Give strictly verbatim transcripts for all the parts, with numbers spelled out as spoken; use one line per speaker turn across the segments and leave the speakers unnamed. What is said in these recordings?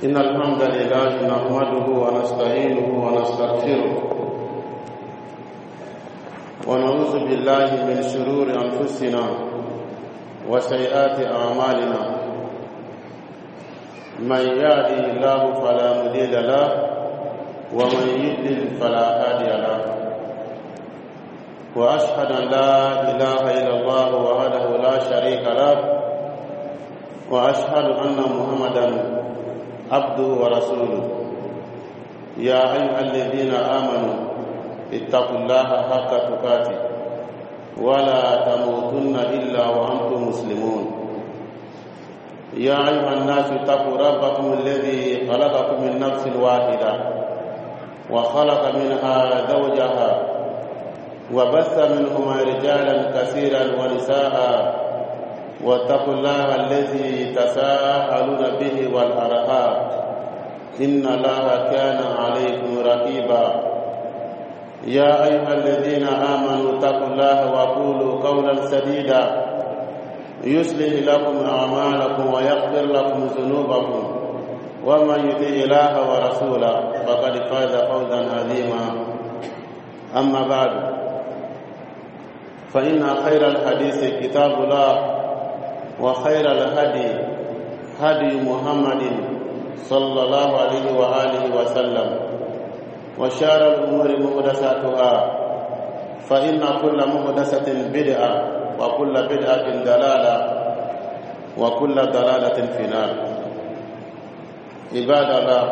إن الحمد لله نحمده ونستعينه ونستغفره ونعوذ بالله من شرور أنفسنا وسيئات أعمالنا. من يهده الله فلا مضل له ومن يضلل فلا هادي له، وأشهد أن لا إله إلا الله وحده لا شريك له، وأشهد أن محمدا عبده ورسوله. يا أيها الذين آمنوا اتقوا الله حق تقاته ولا تموتن إلا وأنتم مسلمون. يا أيها الناس اتقوا ربكم الذي خلقكم من نفس واحدة وخلق منها زوجها وبث منهما رجالا كثيرا ونساء، واتقوا الله الذي تساءلون به والأرحام إن الله كان عليكم رقيبا. يا أيها الذين آمنوا اتقوا الله وقولوا قولا سديدا يصلح لكم أعمالكم ويغفر لكم ذنوبكم، ومن يطع الله ورسوله فقد فاز فوزا عظيما. أما بعد، فإن خير الحديث كتاب الله، وخير الهدي هدي محمد صلى الله عليه وآله وسلم، وشار الأمور محدثاتها، فإن كل محدثة بدعة وكل بدعة ضلالة وكل ضلالة في النار. عباد الله،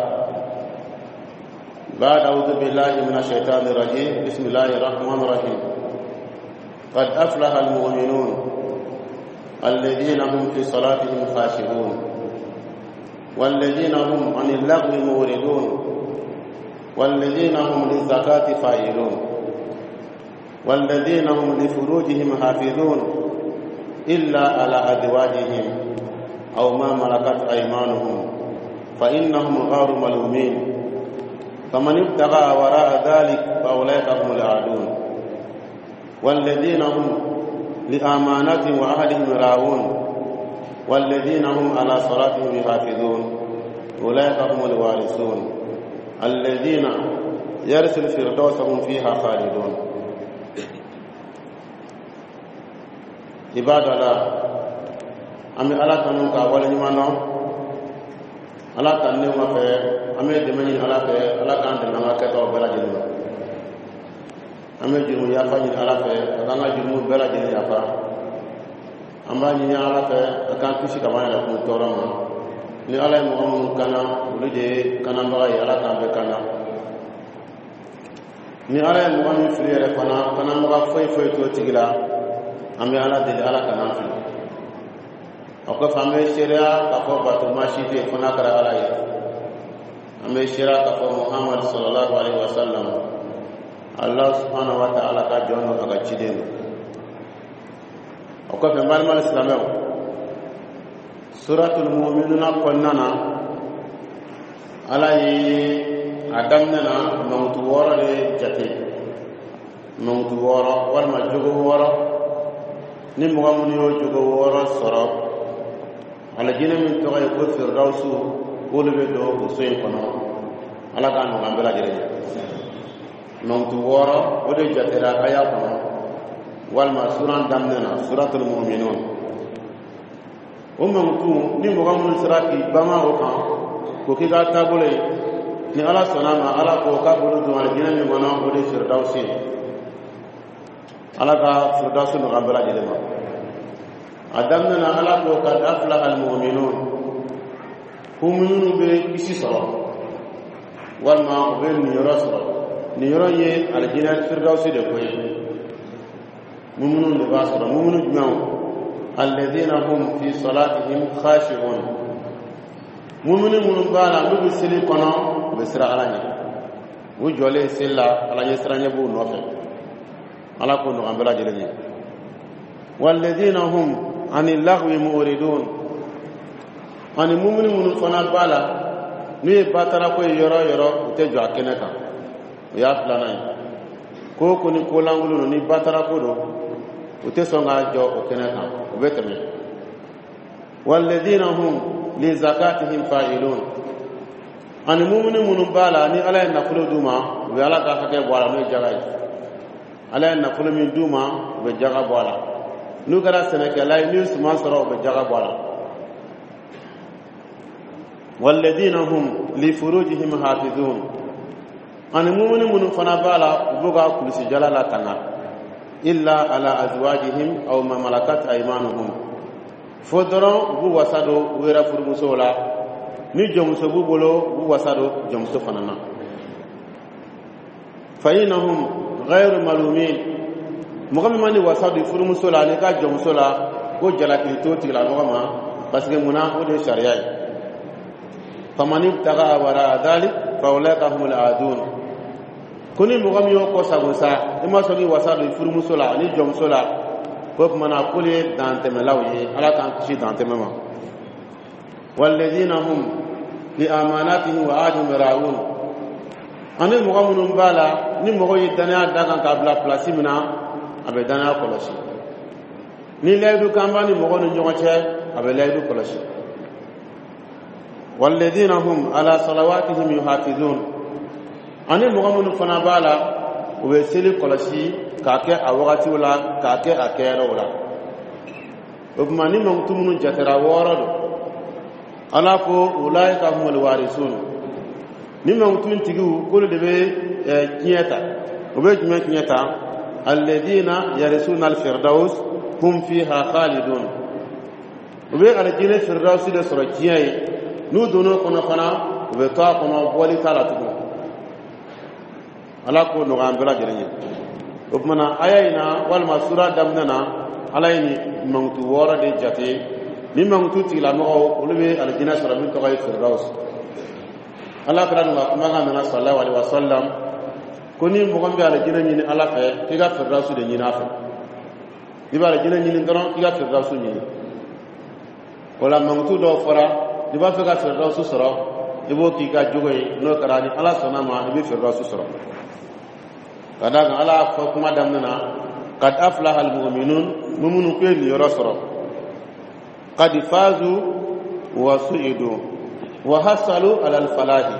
بعد أعوذ بالله من الشيطان الرجيم، بسم الله الرحمن الرحيم. قد أفلح المؤمنون الذين هم في صلاتهم خاشعون والذين هم عن اللغو معرضون والذين هم للزكاة فاعلون والذين هم لفروجهم حافظون إلا على أزواجهم أو ما ملكت أيمانهم فإنهم غير ملومين، فمن ابتغى وراء ذلك فأولئك هم العادون. والذين هم لأماناتهم وعهدهم راعون والذين هم على صلاتهم يحافظون أولئك هم الوارثون الذين يرث الفردوس هم فيها خالدون. عباد الله، أمي على كنوك أول نمانو على كنوك في أمي دمني على في على كان دمنا كتو بلا جنوا أمي جنوا يافا جن على في أكان جنوا بلا جن يافا أما جن على في أكان كيسي كمان لكم تورما ni ala mu kana uluje kana mbay ala ka be kana ni ala mu am friere kana kana mba foy foy to tigila am ala de ala kana fi ako fame sheria ka ko batu mashite kana kara ala yi am sheria ka ko muhammad sallallahu alaihi wasallam allah subhanahu wa ta'ala ka jono aga chidenu ako fe malmal islamaw suratul mu'minuna konnana alayi adamnana mawtu woro de jati mawtu woro walma jogo woro ni mugamun yo jogo woro soro ala jina min to ay ko firdausu wolu be do usayn kono ala kan mo ambela jere mawtu woro o de jatira kaya kono walma suran damnana suratul mu'minun umma mutu ni mugamun sirati bama o kan ko ki ga tabule ni ala salama ala ko ka bulu do ala jina ni mana o de firdausi ala ka firdausi no gambala jele ma adamna ala ko kad aflaha al mu'minun hum be kisi sala wal ma be ni rasul ni roye al jina firdausi de koy mu'minun de basra mu'minun jmaw الذين هم في صلاتهم خاشعون مؤمنون من بالا نو بسلي كنا بسرا علاني وجولي سلا على يسرا نبو نوفي على كون امبلا جلني والذين هم عن اللغو معرضون ان مؤمنون من فنا بالا ني باترا كو يورو يورو تجو اكنكا يا فلاناي كوكو ني كولانغلو ني باترا كو دو وتسونغا جو اكنكا وبتمي والذين هم لزكاتهم فاعلون ani mu'minu munun bala ni ala en nafulu duma be ala ka hake bo ala no jaga ala en nafulu min duma be jaga bo ala nu gara seneke lay ni suma soro be jaga bo ala walladina hum li furujihim hafizun ani mu'minu munun fana bala buga kulisi jalala tanga illa ala azwajihim aw ma malakat aymanuhum fodoro bu wasado wera furmusola ni jomso bu bolo bu wasado jomso fanana fa inahum ghayru malumin mugam mani wasado furmusola ni ka jomso la ko jalaki to tila ngoma parce que muna o de sharia famani taga wara dalik fa ulaka humul adun kuni mugam yo ko sabusa ima so ni wasado furmusola ni jomso la ko mana kule dante melawi ala kan kishi dante mema والذين هم لأماناتهم وعادهم راعون أنا مغامر بالا ni mogo yi dana daga ka bla place mina abe dana kolosi ni laydu kamba ni mogo ni nyogoche abe laydu kolosi walladheena hum ala salawatihim yuhafizun ani mogo mun fana bala ube seli kolosi ka ke awati wala ka ke akero wala ubmani mangtumunu jatara woro ala ko ulaika humul warisun ni mangtun tigu ko de be kiyata obe juma kiyata alladina yarisuna alfirdaus hum fiha khalidun obe alladina firdaus de sura kiyai nu dono kono fana obe ta kono boli tala tugo ala ko no gambira jerenye obmana ayayna wal masura damnana alayni mangtu wora de jate ni mangtu tila mo ulube alladina sura min tawai firdaus ala kran wa kuma ga na sallallahu alaihi wasallam koni mo gombe ala jina ni ala fe tiga firdaus de nyina fa dibara jina ni ngaro tiga firdaus ni wala mangtu do fara diba fe ga firdaus sura ibo ki ga jogoy no karani ala sonama ibi firdaus sura kada ga ala ko kuma damna qad aflaha almu'minun mumunu ko ni yoro sura qad fazu wa su'idu wa hasalu ala al-falahi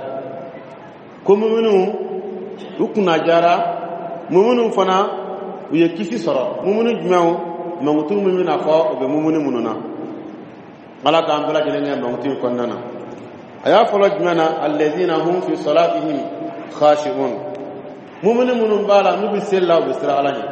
kumunu ukuna jara mumunu fana uye kisi soro mumunu jumau mangutu mumuna fa obe mumunu mununa mala ka ambala jenenge mangutu konnana aya folo jumana alladhina hum fi salatihim khashi'un mumunu munun bala nubi sella bi sira alani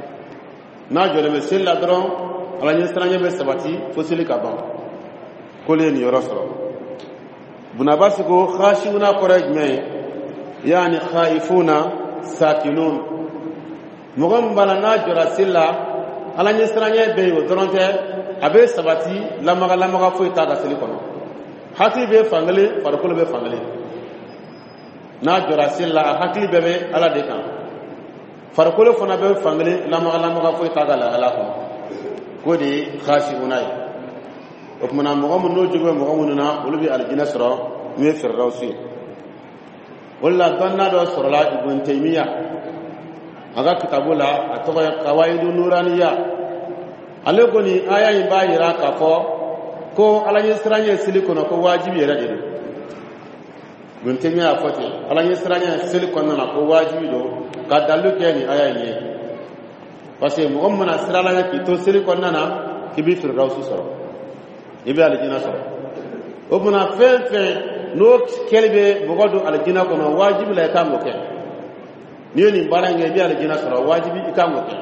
na jole be sella dron alani stranya be sabati fosili ka ban kole ni yoro soro bunabasi ko khashuna qoraj me yani khaifuna sakinun mugam balana jora silla ala ni sranye be wo doronte abe sabati lamaga lamaga fo ita da sili kono hati be fangale farkolo be fangale na jora silla hakli be be ala de kan farkolo fona be fangale lamaga lamaga fo ita da ala kono ko de khashuna okmana mugam no jogo mugam na ulubi aljina sura mi firdausi wala danna do sura la ibn taymiya aga kitabula atoka qawaidu nuraniya alegoni aya imba yira ka ko ko alanye siranye silikono ko wajibi yera de ibn taymiya fati alanye siranye silikono na ko wajibi do ka dalu ke ni aya ni parce mugam na sirala ki to silikono na kibi firdausi sura ibe aljina sura obuna fefe no kelbe bogodo aljina kono wajibi la ka ngoke ni ni barange ibe aljina sura wajibi ka ngoke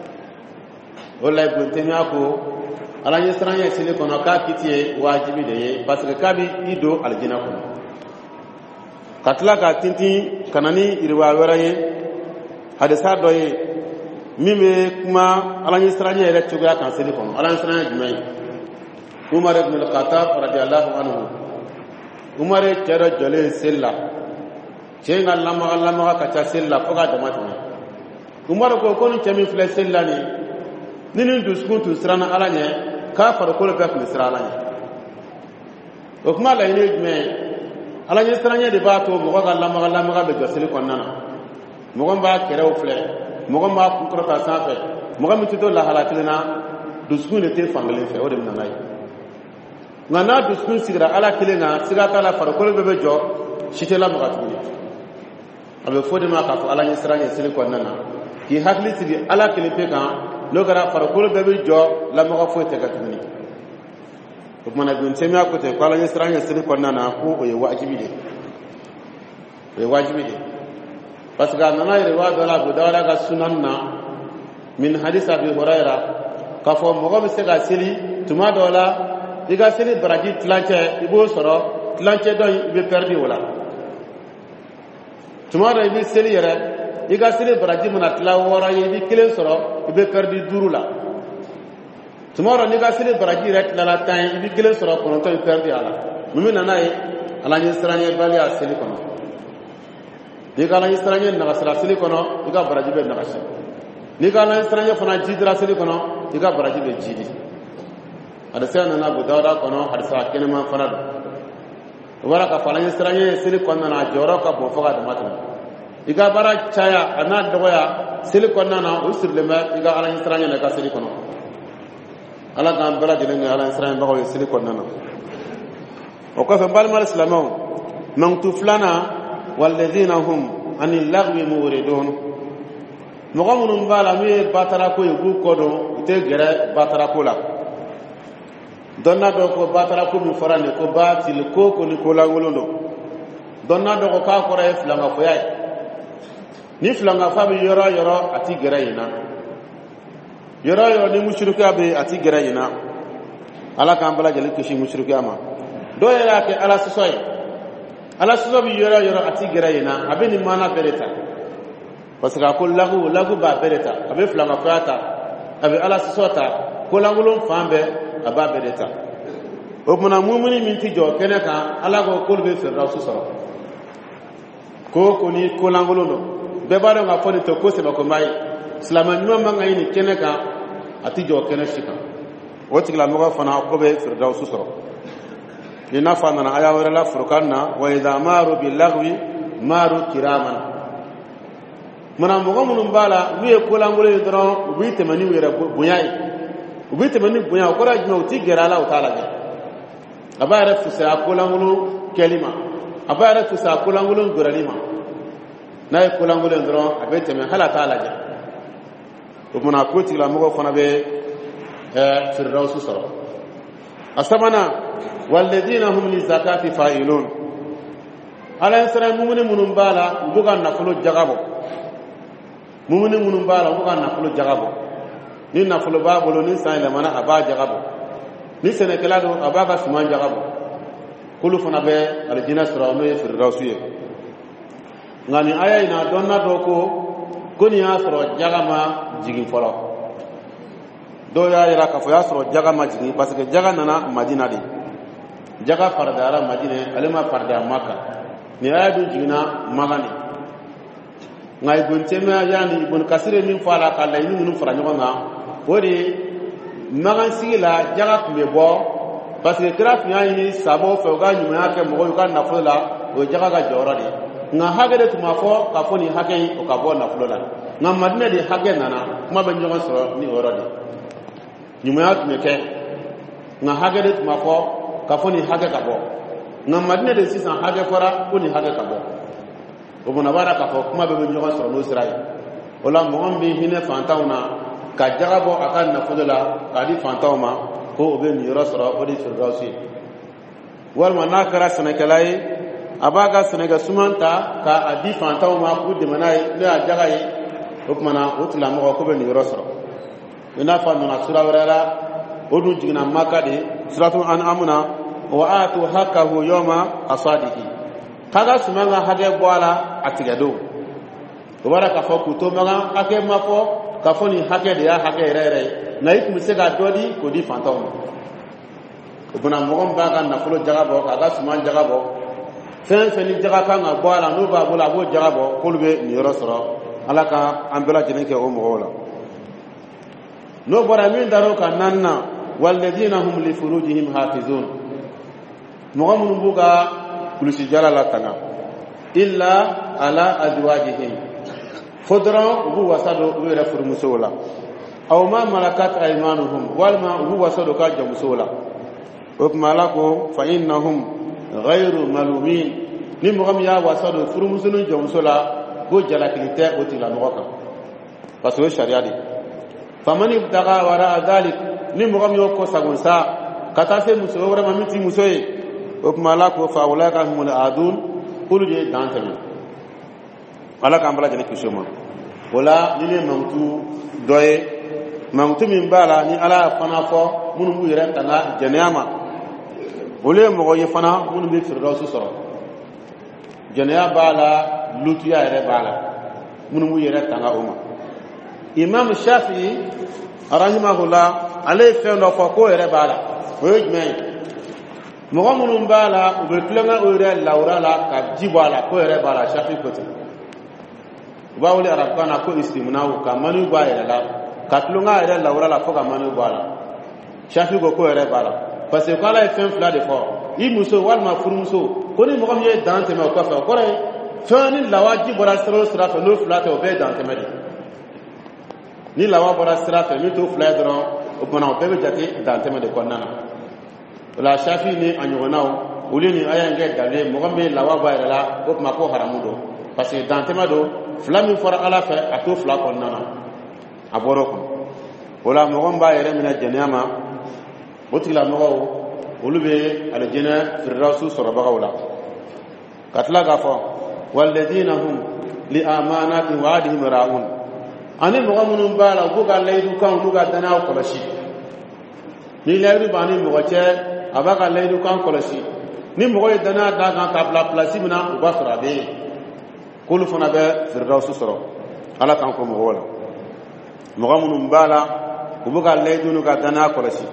wallahi buntemya ko alanye stranya sile kono ka kitie wajibi de parce que kabi ido aljina kono katla ka tinti kanani irwa waraye hadisa doye mime kuma alanye stranya ele tuga kan sile kono alanye stranya jumai Umar ibn al-Khattab radiyallahu anhu Umar kera jole sella cenga lama lama ka ta sella foga da matne Umar ko ko ni chemi fle sella ni nini duskuntu sirana alanye ka far ko le bak ni sirana ni o kuma la ine jme alanye siranya de ba to mo ga lama lama ga be joseli konnana mo gomba kera o fle mo gomba ku ko ta safe mo gomba tito la halakina duskun te fangle fe o de nanai ngana duskun sigira ala kilenga siga kala farkolo bebe jo shitela magatuni abe fodi ma ka ala ni siranye sili ko nana ki hakli tigi ala kilipe kan logara farakolo bebe jo la maga fo te gatuni ko mana gun semya ko te ko ala ni siranye sili ko nana ko o ye wajibi de e wajibi de parce que nana ire wa dola bu dawala ga sunanna min hadith abi hurairah ka fo mo be se ga sili tuma dola iga sili baraji tlanche ibo soro tlanche do ibe perdi wala tuma do ibe sili yere iga sili baraji mona tla wora ibe kilen soro ibe perdi durula tuma do iga sili baraji ret la la tan ibe kilen soro kono to ibe perdi ala mumi nana e ala ni sranye bali a sili kono iga ala ni sranye na sala sili kono iga baraji be na kasi iga ala ni sranye fana jidra sili kono iga baraji be jidi hadisa nana Abu Dawud kono hadisa kenema farad wala ka fala yisranye sili kono na joro ka bo faga de matana iga bara chaya ana doya sili kono na usirlema iga ala yisranye na ka sili kono ala ga bara de ne ala yisranye ba ko sili kono na o ko fe bal mal islamaw man tuflana walladhina hum anil lagwi muridun mogamunum bala mi batara ko yugo kodo te gere batara ko la donna do ko batara ko mi forane ko batil ko ko ni ko la ngolondo donna do ko ka ko re flanga fo yai ni flanga fa bi yoro yoro ati gerayina yoro yoro ni mushrika be ati gerayina ala kan bala jeli kishi mushrika ma do yara ke ala soy ala so bi yoro yoro ati gerayina abeni mana bereta parce que ko lagu lagu ba bereta abe flanga fo ata abe ala sota ko langulum fambe aba bedeta o mona mumuni minti jo keneka ala go kolbe firra susara ko ko ni ko langolono be baro nga foni to ko se bako mai islama nyuma manga ini keneka ati jo keneshika woti la mo fana ko be firra susara ni na fana na aya wala furqanna wa idha maru bil lagwi maru kiraman mona mo go munum bala wiye ko langolo dron wi temani wera buyai ubite mani bunya ko rajma uti gerala utala ge abara fusa kulangulu kelima abara fusa kulangulu guralima nay kulangulu ndron abete me hala taala ge ubuna koti la mo fona be eh firdaus sura asamana walladina hum lizakati fa'ilun ala sara mumune munum bala buga nafulu jagabo mumune munum bala buga nafulu jagabo ni nafulu babulu ni sayla mana aba jagabo ni senekala do aba ba suman jagabo kulu fana be aljina sura no firdausiye ngani aya ina donna do ko koni asro jagama jigin folo do ya ira ka fo asro jagama jigin parce que jaga nana madina di jaga fardara madina alima farda makka ni aya do jigina magani ngai gontema yani ibn kasire min fala kala ni mun fara nyonga odi magan sigila jaga kumbe bo parce que graf nyaani sabo fe ga nyuma yake mo ko kan na fola o jaga ga joradi nga hagede tuma fo ka foni hake o ka bo na fola nga madina di hage nana kuma be nyoma so ni oradi nyuma yake meke nga hagede tuma fo ka foni hage ka bo nga madina de sisan hage fora ko ni hage ka bo o bona bara ka fo kuma be nyoma so no sirai wala mo ambi hine fantawna ka jagabo akan nafudula kadi fantawma ko obe ni rasra odi firdausi wal manakara sanakalai abaga sanaga sumanta ka adi fantawma ku de manai ne ajagai hukmana utla mo ko be ni rasra ina fa na sura wala odu jigna makade suratul an'amuna wa atu hakahu yawma asadihi kaga sumanga hage bwala atigado baraka fa ku to maga ake mafo kafoni hake de ya hake rere na ikum sega dodi ko di fantaw ubuna mogom baga na fulo jagabo kaga suman jagabo fen fen ni jaga kan ga bwala no ba bula bo jagabo kolbe ni rosro alaka ambela jineke o mo wala no bora min daro kan nanna walladina hum li furujihim hafizun mogom mbuga kulisi jalala tanga illa ala azwajihim fodran ubu wasado wera furmusola aw ma malakat aymanuhum wal ma ubu wasado ka jamusola ukmalako fa innahum ghayru malumin ni mogam ya wasa do furu musulun jomso la go jala kilite o tila mogoka parce que sharia di famani ibtaga wara dhalik ni mogam yo ko sagunsa kata se muso wara mamiti muso yi o kuma la ko fa wala ka humul adun kulu je dantami ala ka ambala jale kishoma wala ni ne mamtu doye mamtu min bala ni ala fana fo munu mu yere tanga janiyama wole mogo ye fana munu be firdausu soro janiya bala lutuya yere bala munu mu yere tanga uma imam shafi'i rahimahullah alay fe no fo ko yere bala o yejme mogo munu bala o be tlenga o yere lawra la ka jibala ko yere bala shafi'i kote bawli arab kana ko istimna'u ka manu ba yere la ka tlenga yere lawra la ko ka manu bala shafi'i go ko yere bala parce que quand la fin fla de fort i muso walma furu muso ko ni mogo ye dante me o ka fa ko re fani lawaji bora sero sera fa no fla te o be dante me ni lawa bora sera fa mi to fla dron o bona o be jati dante me de ko nana la shafi ni anyonao ulini aya nge dale mogo me lawa ba la ko ma ko haramudo parce que dante me do fla mi fora ala fa ato fla ko nana aboro ko wala mogo ba yere mina jeniama botila mogo ulube aljana firdaus surabaga wala katla gafo walladina hum li amanati wa adihim raun ani mogo munun bala buga laydu kan buga dana kolashi ni laydu bani mogo che abaga laydu kan kolashi ni mogo dana daga tabla place mina uba surabe kulu fana be firdaus sura ala kan ko mogo wala mogo munun bala buga laydu nu ga dana kolashi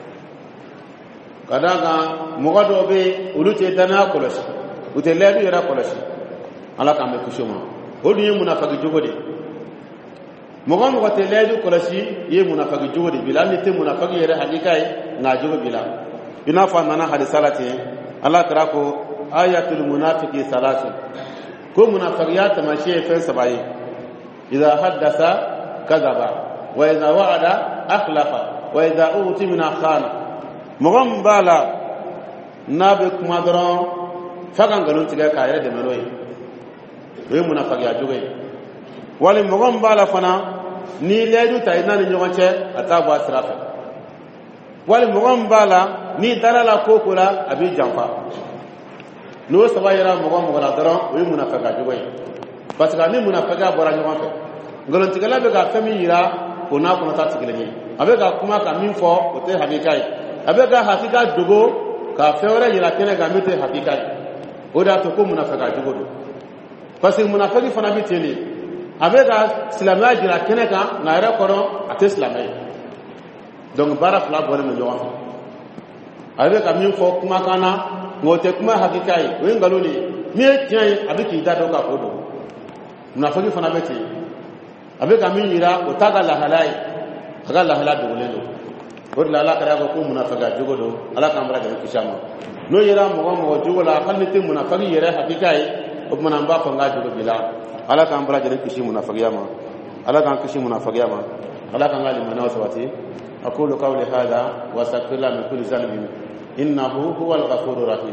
kadaga mogado be ulute dana kolashi ute ledu yara kolashi ala kambe kushoma hodi ye munafaki jogode mogo mogo te ledu kolashi ye munafaki jogode bila ni te munafaki yara hakikai na jogo bila ina fa nana hadisalati ala tarako ayatul munafiqi salatu ko munafaqiyat mashi fa sabai idha haddatha kadhaba wa idha wa'ada akhlafa wa idha utimina khana mogam bala nabe kuma doron fagan galon tiga ka yare de meloy we munafaqi ya joge wali mogam bala fana ni leju tay nan nyogonche ataba sirafa wali mogam bala ni dalala kokula abi jamfa no sabayira mogam mogala doron we munafaqi ya joge parce que ni munafaqi bora nyogon fe galon tiga la be ga fami yira ko na ko ta tigele ni abe ga kuma ka min fo o te habikai abega hakika dogo ka fewre yira kene ga mite hakika oda to ko munafaka dogo parce que munafaki fana biteli abega islamia jira kene ka na re koro ate islamai donc bara fla bore no yowa abega min fo kuma kana ngote kuma hakika yi we ngaloni mi tian abiki da do ka kodo munafaki fana biteli abega min yira o taga la halai taga la halai dogo lelo wala ala kara ko munafaka jogodo ala kamra ga kishama no yira mo mo jogola khalni te munafaki yere hakikai o manamba ko nga jogo bila ala kamra ga kishi munafaki yama ala kan kishi munafaki yama ala kan ali manaw sawati aqulu qawli hadha wa astaghfirullaha min kulli dhanbin innahu huwal ghafurur rahim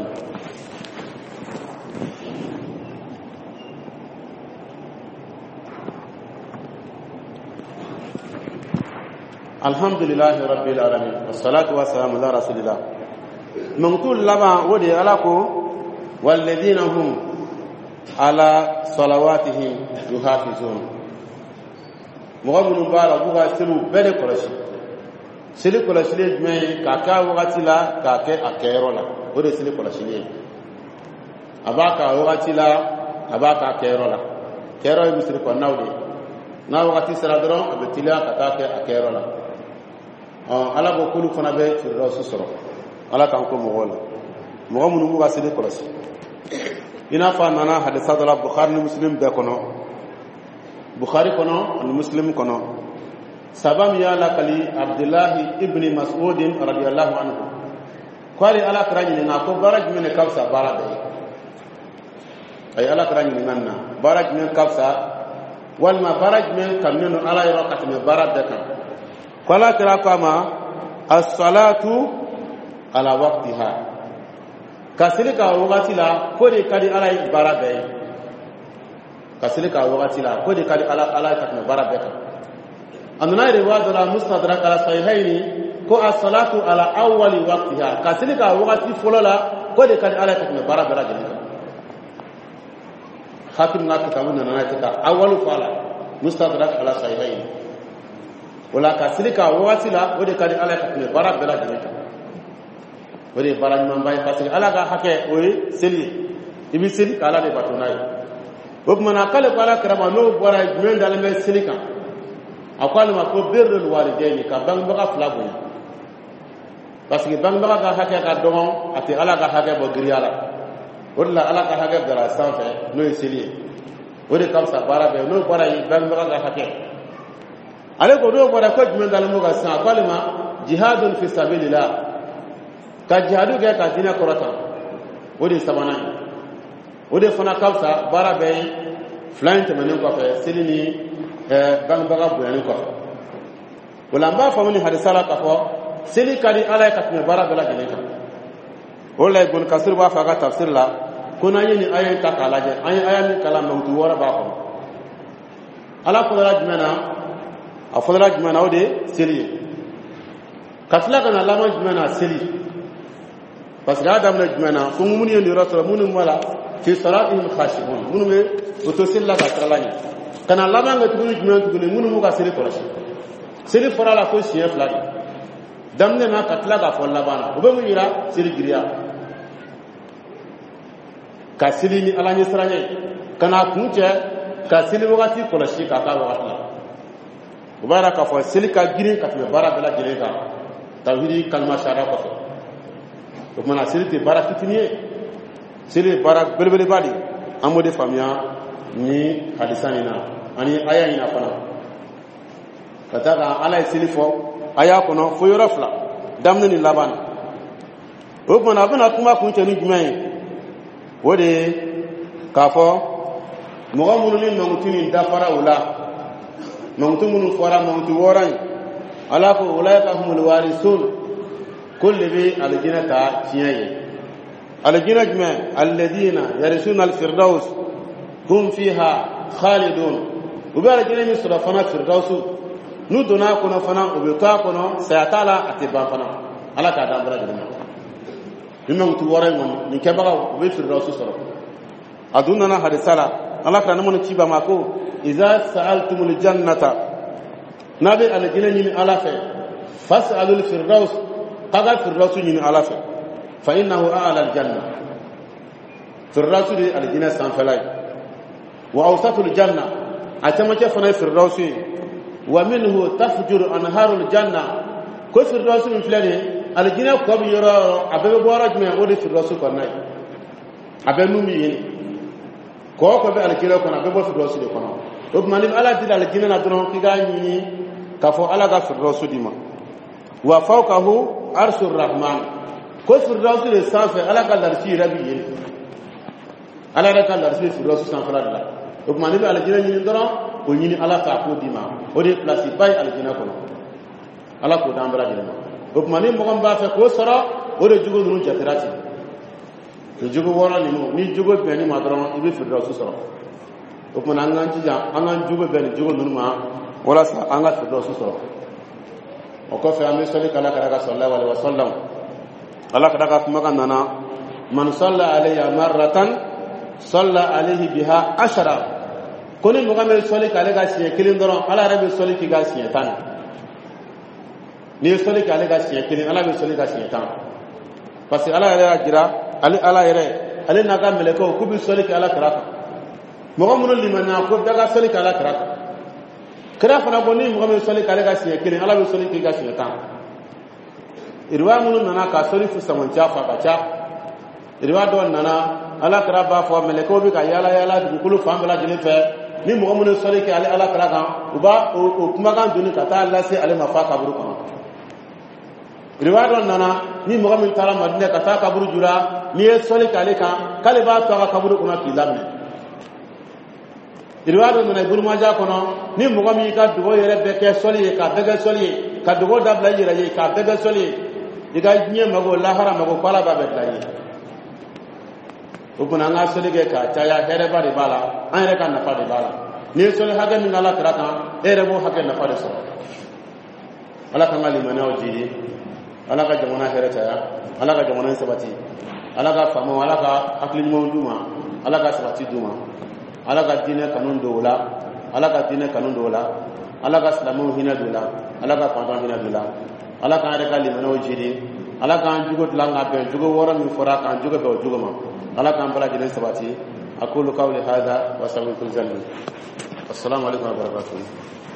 الحمد لله رب العالمين والصلاة والسلام على رسول الله منقول لما ودي ألاكو والذين هم على صلواتهم يحافظون مغمون بالا بوغا سلو بده كرشي سلو كرشي لجمعي كاكا وغاتي لا كاكا أكيرو لا ودي سلو كرشي لي أباكا وغاتي لا أباكا أكيرو لا كيرو يمسلو كوناو دي na wakati saradron abetilia katake akero la ala ko kulu fana be tiro susoro ala kan ko mogola mogo munu muga sidi kolosi ina fa nana hadisa dala bukhari ni muslim be kono bukhari kono and muslim kono sabam ya la kali abdullah ibn mas'ud radiyallahu anhu qali ala krani na ko baraj min kafsa barade ay ala krani nanna baraj min kafsa walma baraj men kamnenu ala yoro katme barad de kam kala tira kama as-salatu ala waqtiha kasili ka wagati la ko de kadi ala bara be kasili ka wagati la ko de kadi ala ala ta bara be ka anna riwayat la mustadrak ala sahihaini ko as-salatu ala awwali waqtiha kasili ka wagati folola ko de kadi ala ta bara bara jeni hakim na ka tamu na ta awwalu fala mustadrak ala sahihaini wala kasili ka wagati la ko de kadi ala ta bara bara jeni wori bara man bay parce que ala ga hake oy seli ibi seli kala de batonay ok mana kala kala krama no bora men dal me seli kan akwal ma ko birrul walidaini ka bang baga flago parce que bang baga ga hake ka don ati ala ga hake bo griyala wala ala ga hake dara sanfe no seli wori kam sa bara be no bora yi bang baga ga hake ale ko do bora ko men dal mo ga san akwal ma jihadun fi sabilillah ka jihadu ga ka dina korata wodi sabana wodi fana kausa bara be flying temane ko fe selini eh bang baga bulani ko wala mba famuni hadisala ka fo seli kadi ala ka tme bara bela gele ka wala ibn kasir ba fa ga tafsir la kuna yini ayen ta kala je ayen ayen kala mawtu wara ba ko ala ko la jmana afodra jmana wodi seli kasla kana lama jmana seli parce que adam na jumana ko mun yoni rasul mun wala fi salatihim khashibun mun me to sella ka tralani kana lama nga tugunu jumana tugunu mun mu ka sele ko rasul sele fara la ko siya fladi damne na katla ga fo labana o be mu yira sele giriya ka sele ni alani sranye kana kunche ka sele wagati ko rasul ka ka wagati ubara ka fo sele ka girin ka te bara bela gireka tawhidi kalma shara ko o mana sirite bara kitiniye sirite bara belbele badi amode famia ni hadisani na ani aya ina fana kataka ala silifo aya kono fo yorafla damne ni labana o mana bana kuma kunche ni jumai wode kafo mugamunu ni mangutini dafara ula mangutunu fora mangutu woran ala ko ulaika humul warisun كل بي الجنة تياي الجنة جمع الذين يرثون الفردوس هم فيها خالدون وبي الجنة يسرا فنا فردوس نو دونا كنا فنا وبتا كنا سياتالا اتبا فنا على كدام برا جمع بما توري من نكبا وبي فردوس سرا ادوننا حدثلا الله كان من تيبا ماكو اذا سالتم الجنه نبي الجنة من الاف فاسالوا الفردوس قال في الرسول من ألف فإنه أعلى الجنة في الرسول الجنة سانفلاي وأوسط الجنة أتمنى فنا في الرسول ومنه تفجر أنهار الجنة كل في الرسول من فلانه الجنة كم يرى أبي بورج من أولي في الرسول كناي أبي نومي كوا كوا الجنة كنا أبي بور في الرسول كنا وبمالي على دل الجنة ندرون كيغاني كفو على في الرسول ديما وفوقه عرش الرحمن كفر الرسول الصافي على كالرشي ربي على كالرشي في الرسول صافي الله وكما نبي على جنة ندرا ونيني على كاكو ديما ودي بلاسي باي على جنة كنا على كودام برا جنة وكما نبي مقام بافي كوسرا ودي جوجو دون جاتراتي جوجو ورا نيمو ني جوجو بني مادرا يبي في الرسول صافي وكما نانجي جا أنان جوجو بني جوجو نورما ولا سا أنغا في الرسول صافي وكفى أمي صلى الله عليه وسلم الله كذا كما كنا من صلى عليه مرة صلى عليه بها عشرة كل مقام صلى عليه كاسية كلين درون على ربي صلى كي كاسية تان ني صلى عليه كاسية كلين على ربي صلى كاسية تان بس على على جرا على على يره على نعم ملكه كوب صلى على كراك مقام من اللي منا كوب ده صلى على كراك kira fana bonni mo gamen soli kale ga siya kelen ala be soli ki ga siya tan irwa mun nana ka soli fu saman jafa ka cha irwa do nana ala kira ba fo mele ko bi ka yala yala du kulu fam bala jini fe ni mo gamen soli ki ala ala kira kan uba o kuma kan duni ka ta Allah se ale mafa kaburu kan irwa do nana ni mo gamen tara madina ka ta kaburu jura ni e soli kale kan kale ba to ka kaburu kuna ki lamme irwado na ibn majah kono ni mugo mi ka dugo yere beke soli ka bege soli ka dugo dabla yere ye ka bege soli diga nye mago lahara mago pala ba betla ye o kuna an ka soli kɛ ka caya hɛrɛba de b'a la an yɛrɛ ka nafa de b'a la ni ye soli hakɛ min ala kira kan e yɛrɛ b'o hakɛ nafa de sɔrɔ ala kan ka limaniyaw jidi ala ka jamana hɛrɛ caya ala ka jamana sabati ala ka faamaw ala ka hakili ɲumanw d'u ma ala ka sabati d'u ma ala ka diinɛ kanu don o la ala ka diinɛ kanu don o la ala ka silamɛw hinɛ don o la ala ka fantanw hinɛ don o la ala k'an yɛrɛ ka limaniyaw jidi ala k'an jogo dilan ka bɛn jogo wɔɔrɔ min fɔra k'an jogo bɛn o jogo ma ala k'an bɛɛ lajɛlen sabati aqulu qawli hadha wa astaghfirullaha li wa lakum assalamu alaikum wa barakatuh